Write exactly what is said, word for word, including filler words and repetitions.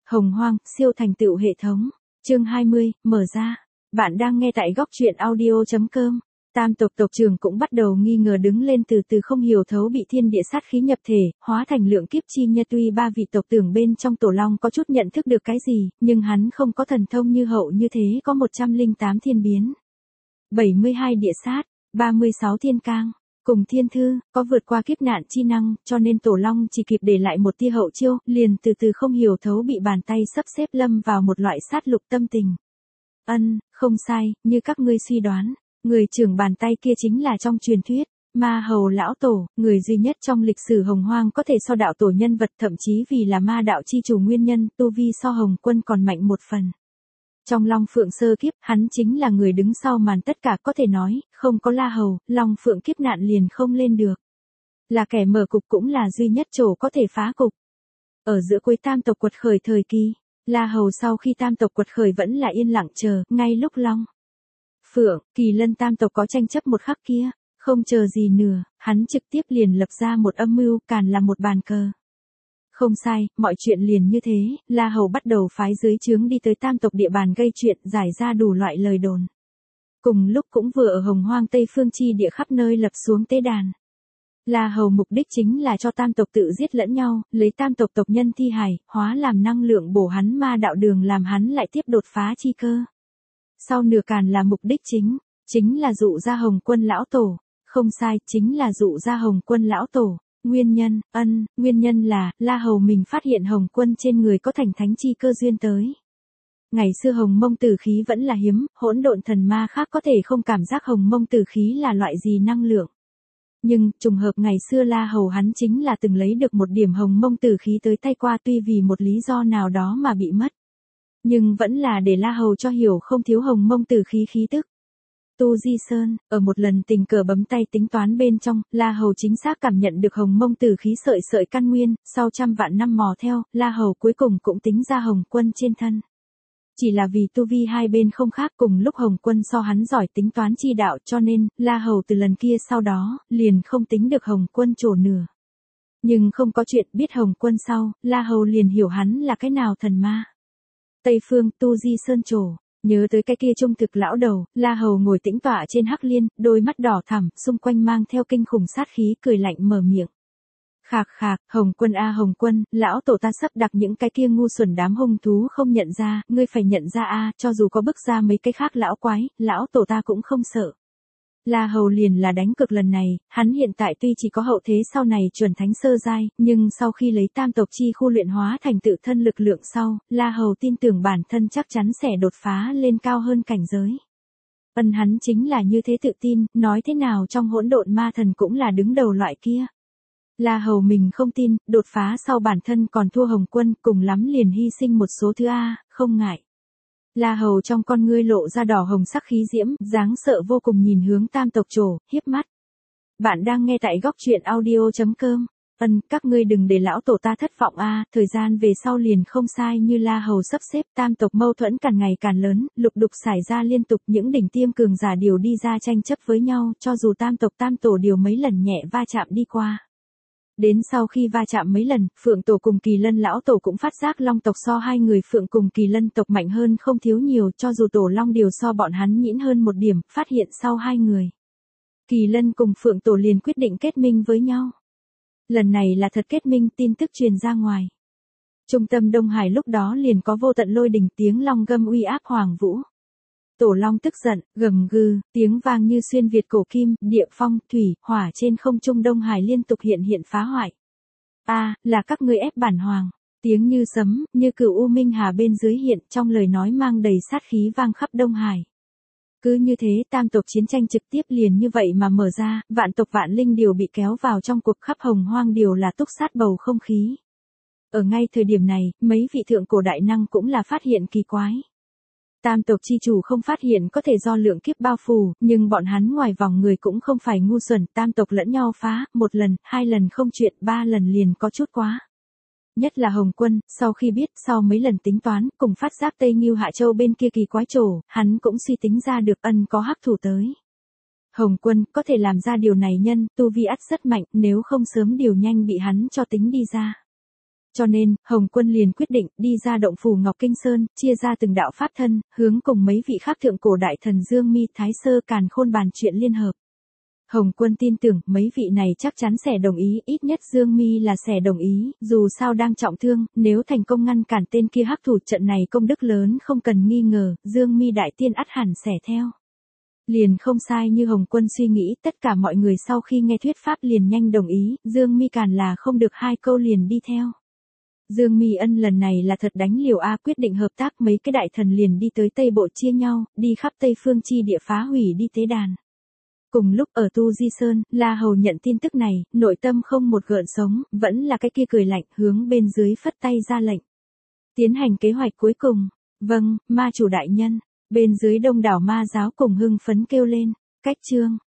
Hồng Hoang, siêu thành tựu hệ thống. Chương hai mươi, mở ra. Bạn đang nghe tại góc truyện audio.com. Tam tộc tộc trưởng cũng bắt đầu nghi ngờ đứng lên từ từ không hiểu thấu bị thiên địa sát khí nhập thể, hóa thành lượng kiếp chi nhân. Tuy ba vị tộc trưởng bên trong tổ long có chút nhận thức được cái gì, nhưng hắn không có thần thông như hậu như thế có một trăm lẻ tám thiên biến. bảy mươi hai địa sát, ba mươi sáu thiên cang. Cùng thiên thư, có vượt qua kiếp nạn chi năng, cho nên tổ long chỉ kịp để lại một tia hậu chiêu, liền từ từ không hiểu thấu bị bàn tay sắp xếp lâm vào một loại sát lục tâm tình. Ân, không sai, như các ngươi suy đoán, người trưởng bàn tay kia chính là trong truyền thuyết, Ma Hầu Lão Tổ, người duy nhất trong lịch sử Hồng Hoang có thể so đạo tổ nhân vật, thậm chí vì là ma đạo chi chủ nguyên nhân, tu vi so Hồng Quân còn mạnh một phần. Trong Long Phượng sơ kiếp, hắn chính là người đứng sau màn tất cả, có thể nói, không có La Hầu, Long Phượng kiếp nạn liền không lên được. Là kẻ mở cục cũng là duy nhất chỗ có thể phá cục. Ở giữa cuối tam tộc quật khởi thời kỳ, La Hầu sau khi tam tộc quật khởi vẫn là yên lặng chờ, ngay lúc Long Phượng, Kỳ Lân tam tộc có tranh chấp một khắc kia, không chờ gì nữa, hắn trực tiếp liền lập ra một âm mưu, càn là một bàn cờ. Không sai, mọi chuyện liền như thế, La Hầu bắt đầu phái dưới trướng đi tới tam tộc địa bàn gây chuyện, giải ra đủ loại lời đồn. Cùng lúc cũng vừa ở Hồng Hoang Tây Phương chi địa khắp nơi lập xuống tế đàn. La Hầu mục đích chính là cho tam tộc tự giết lẫn nhau, lấy tam tộc tộc nhân thi hài, hóa làm năng lượng bổ hắn ma đạo đường, làm hắn lại tiếp đột phá chi cơ. Sau nửa càn là mục đích chính, chính là dụ ra Hồng Quân Lão Tổ. Không sai, chính là dụ ra Hồng Quân Lão Tổ. Nguyên nhân, ân, nguyên nhân là, La Hầu mình phát hiện Hồng Quân trên người có thành thánh chi cơ duyên tới. Ngày xưa Hồng Mông Tử khí vẫn là hiếm, hỗn độn thần ma khác có thể không cảm giác Hồng Mông Tử khí là loại gì năng lượng. Nhưng, trùng hợp ngày xưa La Hầu hắn chính là từng lấy được một điểm Hồng Mông Tử khí tới tay qua, tuy vì một lý do nào đó mà bị mất. Nhưng vẫn là để La Hầu cho hiểu không thiếu Hồng Mông Tử khí khí tức. Tu Di Sơn, ở một lần tình cờ bấm tay tính toán bên trong, La Hầu chính xác cảm nhận được Hồng Mông Tử khí sợi sợi căn nguyên, sau trăm vạn năm mò theo, La Hầu cuối cùng cũng tính ra Hồng Quân trên thân. Chỉ là vì tu vi hai bên không khác, cùng lúc Hồng Quân so hắn giỏi tính toán chi đạo, cho nên, La Hầu từ lần kia sau đó, liền không tính được Hồng Quân trổ nửa. Nhưng không có chuyện biết Hồng Quân sau, La Hầu liền hiểu hắn là cái nào thần ma. Tây Phương, Tu Di Sơn trổ. Nhớ tới cái kia trung thực lão đầu, La Hầu ngồi tĩnh tọa trên hắc liên, đôi mắt đỏ thẳm, xung quanh mang theo kinh khủng sát khí, cười lạnh mở miệng. Khạc khạc, Hồng Quân a Hồng Quân, lão tổ ta sắp đặt những cái kia ngu xuẩn đám hung thú không nhận ra, ngươi phải nhận ra a, cho dù có bức ra mấy cái khác lão quái, lão tổ ta cũng không sợ. La Hầu liền là đánh cược lần này, hắn hiện tại tuy chỉ có hậu thế sau này chuẩn thánh sơ giai, nhưng sau khi lấy tam tộc chi khu luyện hóa thành tự thân lực lượng sau, La Hầu tin tưởng bản thân chắc chắn sẽ đột phá lên cao hơn cảnh giới. Ân hắn chính là như thế tự tin, nói thế nào trong hỗn độn ma thần cũng là đứng đầu loại kia. La Hầu mình không tin, đột phá sau bản thân còn thua Hồng Quân, cùng lắm liền hy sinh một số thứ A, không ngại. La Hầu trong con ngươi lộ ra đỏ hồng sắc khí diễm, dáng sợ vô cùng nhìn hướng tam tộc trổ, hiếp mắt. Bạn đang nghe tại góc truyện audio.com. Ân, các ngươi đừng để lão tổ ta thất vọng a, thời gian về sau liền không sai như La Hầu sắp xếp, tam tộc mâu thuẫn càng ngày càng lớn, lục đục xảy ra liên tục, những đỉnh tiêm cường giả đều đi ra tranh chấp với nhau, cho dù tam tộc tam tổ đều mấy lần nhẹ va chạm đi qua. Đến sau khi va chạm mấy lần, Phượng Tổ cùng Kỳ Lân Lão Tổ cũng phát giác Long tộc so hai người Phượng cùng Kỳ Lân tộc mạnh hơn không thiếu nhiều, cho dù Tổ Long đều so bọn hắn nhĩn hơn một điểm, phát hiện sau hai người. Kỳ Lân cùng Phượng Tổ liền quyết định kết minh với nhau. Lần này là thật kết minh, tin tức truyền ra ngoài. Trung tâm Đông Hải lúc đó liền có vô tận lôi đình, tiếng long gầm uy áp hoàng vũ. Tổ Long tức giận, gầm gừ, tiếng vang như xuyên việt cổ kim, địa phong, thủy, hỏa trên không trung Đông Hải liên tục hiện hiện phá hoại. A, à, là các ngươi ép bản hoàng. Tiếng như sấm, như cửu u minh hà bên dưới hiện, trong lời nói mang đầy sát khí vang khắp Đông Hải. Cứ như thế, tam tộc chiến tranh trực tiếp liền như vậy mà mở ra, vạn tộc vạn linh đều bị kéo vào trong cuộc, khắp Hồng Hoang đều là túc sát bầu không khí. Ở ngay thời điểm này, mấy vị thượng cổ đại năng cũng là phát hiện kỳ quái. Tam tộc chi chủ không phát hiện có thể do lượng kiếp bao phủ, nhưng bọn hắn ngoài vòng người cũng không phải ngu xuẩn, tam tộc lẫn nhau phá, một lần, hai lần không chuyện, ba lần liền có chút quá. Nhất là Hồng Quân, sau khi biết, sau mấy lần tính toán, cùng phát giác Tây Ngưu Hạ Châu bên kia kỳ quái trổ, hắn cũng suy tính ra được ân có hắc thủ tới. Hồng Quân, có thể làm ra điều này nhân, tu vi ắt rất mạnh, nếu không sớm điều nhanh bị hắn cho tính đi ra. Cho nên, Hồng Quân liền quyết định đi ra động phủ Ngọc Kinh Sơn, chia ra từng đạo pháp thân, hướng cùng mấy vị khác thượng cổ đại thần Dương Mi Thái Sơ Càn Khôn bàn chuyện liên hợp. Hồng Quân tin tưởng mấy vị này chắc chắn sẽ đồng ý, ít nhất Dương Mi là sẽ đồng ý, dù sao đang trọng thương, nếu thành công ngăn cản tên kia hắc thủ trận này công đức lớn không cần nghi ngờ, Dương Mi đại tiên ắt hẳn sẽ theo. Liền không sai như Hồng Quân suy nghĩ, tất cả mọi người sau khi nghe thuyết pháp liền nhanh đồng ý, Dương Mi càn là không được hai câu liền đi theo. Dương Mi Ân lần này là thật đánh liều a, quyết định hợp tác, mấy cái đại thần liền đi tới Tây Bộ chia nhau, đi khắp Tây Phương chi địa phá hủy đi tế đàn. Cùng lúc ở Tu Di Sơn, La Hầu nhận tin tức này, nội tâm không một gợn sống, vẫn là cái kia cười lạnh, hướng bên dưới phất tay ra lệnh. Tiến hành kế hoạch cuối cùng. Vâng, ma chủ đại nhân. Bên dưới đông đảo ma giáo cùng hưng phấn kêu lên. Cách chương.